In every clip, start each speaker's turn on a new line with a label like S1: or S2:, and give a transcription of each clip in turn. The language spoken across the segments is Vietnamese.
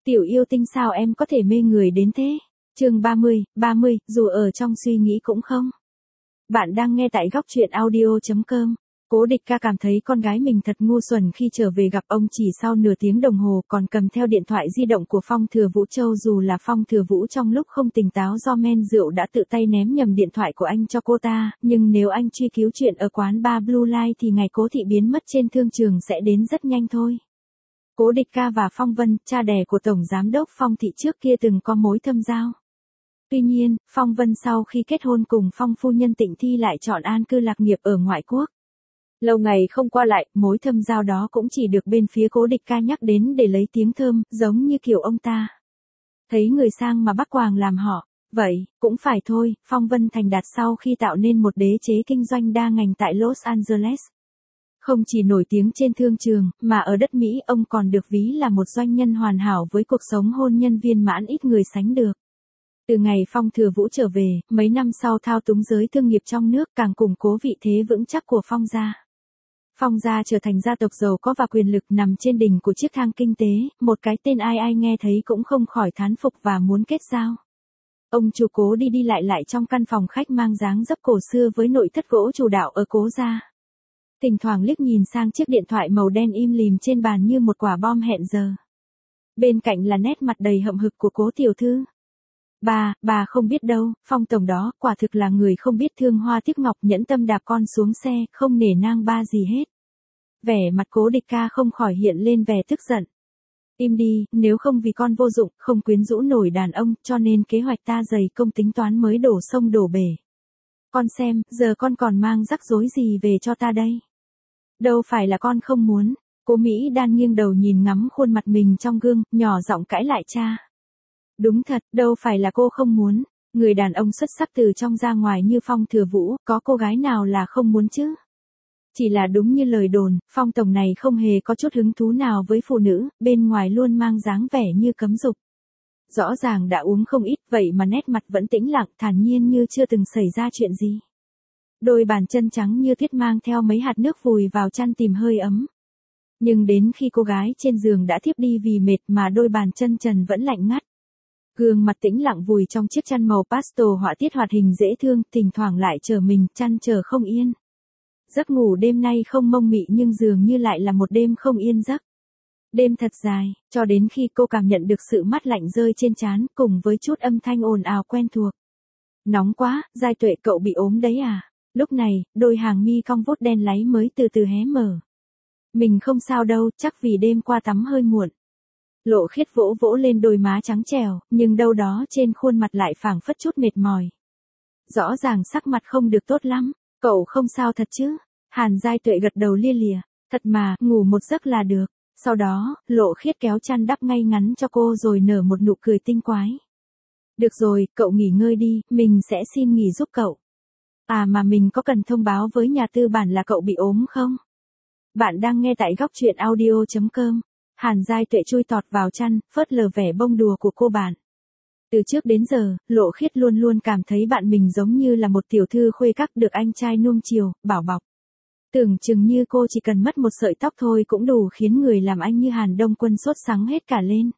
S1: Tiểu yêu tinh sao em có thể mê người đến thế? Chương 30, dù ở trong suy nghĩ cũng không. Bạn đang nghe tại góc truyện audio.com. Cố Địch Ca cảm thấy con gái mình thật ngu xuẩn khi trở về gặp ông chỉ sau nửa tiếng đồng hồ còn cầm theo điện thoại di động của Phong Thừa Vũ. Châu dù là Phong Thừa Vũ trong lúc không tỉnh táo do men rượu đã tự tay ném nhầm điện thoại của anh cho cô ta, nhưng nếu anh truy cứu chuyện ở quán bar Blue Light thì ngày Cố Thị biến mất trên thương trường sẽ đến rất nhanh thôi. Cố Địch Ca và Phong Vân, cha đẻ của Tổng Giám đốc Phong Thị trước kia từng có mối thâm giao. Tuy nhiên, Phong Vân sau khi kết hôn cùng Phong phu nhân Tịnh Thi lại chọn an cư lạc nghiệp ở ngoại quốc. Lâu ngày không qua lại, mối thâm giao đó cũng chỉ được bên phía Cố Địch Ca nhắc đến để lấy tiếng thơm, giống như kiểu ông ta. Thấy người sang mà bắt quàng làm họ, vậy, cũng phải thôi, Phong Vân thành đạt sau khi tạo nên một đế chế kinh doanh đa ngành tại Los Angeles. Không chỉ nổi tiếng trên thương trường, mà ở đất Mỹ ông còn được ví là một doanh nhân hoàn hảo với cuộc sống hôn nhân viên mãn ít người sánh được. Từ ngày Phong Thừa Vũ trở về, mấy năm sau thao túng giới thương nghiệp trong nước càng củng cố vị thế vững chắc của Phong gia. Phong gia trở thành gia tộc giàu có và quyền lực nằm trên đỉnh của chiếc thang kinh tế, một cái tên ai ai nghe thấy cũng không khỏi thán phục và muốn kết giao. Ông chủ Cố đi đi lại lại trong căn phòng khách mang dáng dấp cổ xưa với nội thất gỗ chủ đạo ở Cố gia. Thỉnh thoảng liếc nhìn sang chiếc điện thoại màu đen im lìm trên bàn như một quả bom hẹn giờ. Bên cạnh là nét mặt đầy hậm hực của Cố tiểu thư. Bà không biết đâu, Phong tổng đó, quả thực là người không biết thương hoa tiếc ngọc, nhẫn tâm đạp con xuống xe, không nể nang ba gì hết. Vẻ mặt Cố Địch Ca không khỏi hiện lên vẻ tức giận. Im đi, nếu không vì con vô dụng, không quyến rũ nổi đàn ông, cho nên kế hoạch ta dày công tính toán mới đổ sông đổ bể. Con xem, giờ con còn mang rắc rối gì về cho ta đây? Đâu phải là con không muốn. Cố Mỹ Đan nghiêng đầu nhìn ngắm khuôn mặt mình trong gương, nhỏ giọng cãi lại cha. Đúng thật, đâu phải là cô không muốn. Người đàn ông xuất sắc từ trong ra ngoài như Phong Thừa Vũ, có cô gái nào là không muốn chứ? Chỉ là đúng như lời đồn, Phong tổng này không hề có chút hứng thú nào với phụ nữ, bên ngoài luôn mang dáng vẻ như cấm dục. Rõ ràng đã uống không ít, vậy mà nét mặt vẫn tĩnh lặng, thản nhiên như chưa từng xảy ra chuyện gì. Đôi bàn chân trắng như tuyết mang theo mấy hạt nước vùi vào chăn tìm hơi ấm. Nhưng đến khi cô gái trên giường đã thiếp đi vì mệt mà đôi bàn chân trần vẫn lạnh ngắt. Gương mặt tĩnh lặng vùi trong chiếc chăn màu pastel họa tiết hoạt hình dễ thương, thỉnh thoảng lại chờ mình, chăn chờ không yên. Giấc ngủ đêm nay không mông mị nhưng dường như lại là một đêm không yên giấc. Đêm thật dài, cho đến khi cô cảm nhận được sự mát lạnh rơi trên trán cùng với chút âm thanh ồn ào quen thuộc. Nóng quá, Giai Tuệ cậu bị ốm đấy à? Lúc này, đôi hàng mi cong vút đen láy mới từ từ hé mở. Mình không sao đâu, chắc vì đêm qua tắm hơi muộn. Lộ Khiết vỗ vỗ lên đôi má trắng trẻo, nhưng đâu đó trên khuôn mặt lại phảng phất chút mệt mỏi. Rõ ràng sắc mặt không được tốt lắm, cậu không sao thật chứ? Hàn Giai Tuệ gật đầu lia lịa, thật mà, ngủ một giấc là được. Sau đó, Lộ Khiết kéo chăn đắp ngay ngắn cho cô rồi nở một nụ cười tinh quái. Được rồi, cậu nghỉ ngơi đi, mình sẽ xin nghỉ giúp cậu. À mà mình có cần thông báo với nhà tư bản là cậu bị ốm không? Bạn đang nghe tại góc truyện audio.com. Hàn Giai Tuệ chui tọt vào chăn, phớt lờ vẻ bông đùa của cô bạn. Từ trước đến giờ, Lộ Khiết luôn luôn cảm thấy bạn mình giống như là một tiểu thư khuê các được anh trai nuông chiều, bảo bọc. Tưởng chừng như cô chỉ cần mất một sợi tóc thôi cũng đủ khiến người làm anh như Hàn Đông Quân sốt sắng hết cả lên.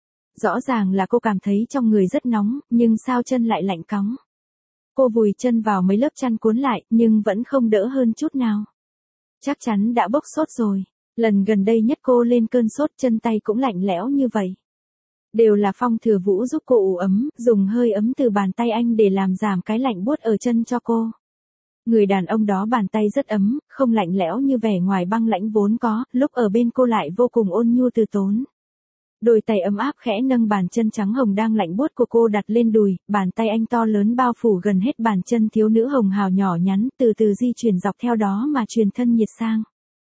S1: Rõ ràng là cô cảm thấy trong người rất nóng, nhưng sao chân lại lạnh cóng. Cô vùi chân vào mấy lớp chăn cuốn lại, nhưng vẫn không đỡ hơn chút nào. Chắc chắn đã bốc sốt rồi. Lần gần đây nhất cô lên cơn sốt, chân tay cũng lạnh lẽo như vậy. Đều là Phong Thừa Vũ giúp cô ủ ấm, dùng hơi ấm từ bàn tay anh để làm giảm cái lạnh buốt ở chân cho cô. Người đàn ông đó bàn tay rất ấm, không lạnh lẽo như vẻ ngoài băng lãnh vốn có, lúc ở bên cô lại vô cùng ôn nhu từ tốn. Đôi tay ấm áp khẽ nâng bàn chân trắng hồng đang lạnh buốt của cô đặt lên đùi, bàn tay anh to lớn bao phủ gần hết bàn chân thiếu nữ hồng hào nhỏ nhắn, từ từ di chuyển dọc theo đó mà truyền thân nhiệt sang.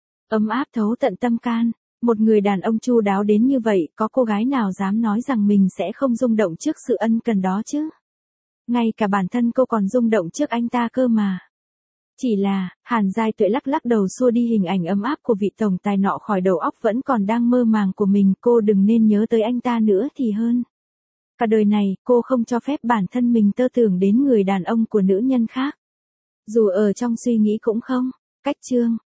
S1: Ấm áp thấu tận tâm can, một người đàn ông chu đáo đến như vậy, có cô gái nào dám nói rằng mình sẽ không rung động trước sự ân cần đó chứ? Ngay cả bản thân cô còn rung động trước anh ta cơ mà. Chỉ là, Hàn Giai Tuệ lắc lắc đầu xua đi hình ảnh ấm áp của vị tổng tài nọ khỏi đầu óc vẫn còn đang mơ màng của mình, cô đừng nên nhớ tới anh ta nữa thì hơn. Cả đời này, cô không cho phép bản thân mình tơ tưởng đến người đàn ông của nữ nhân khác. Dù ở trong suy nghĩ cũng không. Cách chương